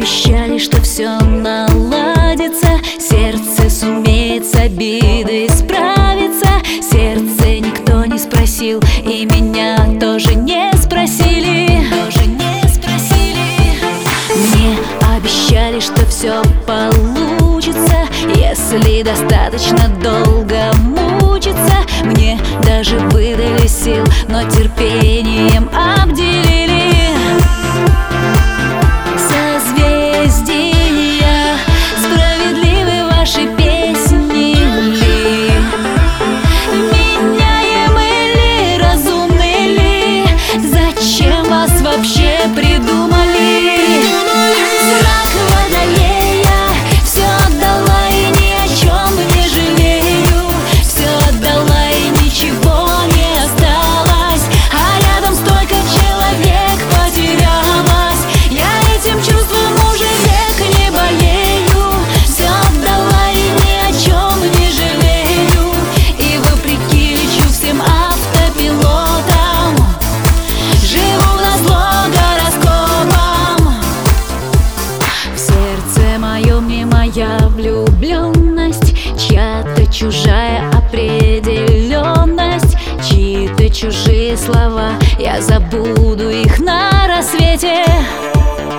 обещали, что все наладится, сердце сумеет с обидой справиться. Сердце никто не спросил, и меня тоже не спросили. Мне обещали, что все получится, если достаточно долго мучиться. Мне даже выдали сил, но терпением обделили. Созвездия, справедливы ваши песни ли? Меняемы ли, разумны ли? Зачем вас вообще придумали? Знак Водолея, все отдала и ни о чем не жалею. Все отдала и ничего не осталось, а рядом столько человек потерялось. Я этим чувством уже век не болею. Все отдала и ни о чем не жалею. И вопреки лечу всем автопилотам, живу назло гороскопам. В сердце моем не моя влюбленность, чья-то чужая определенность, чьи-то чужие слова, я забуду их на рассвете.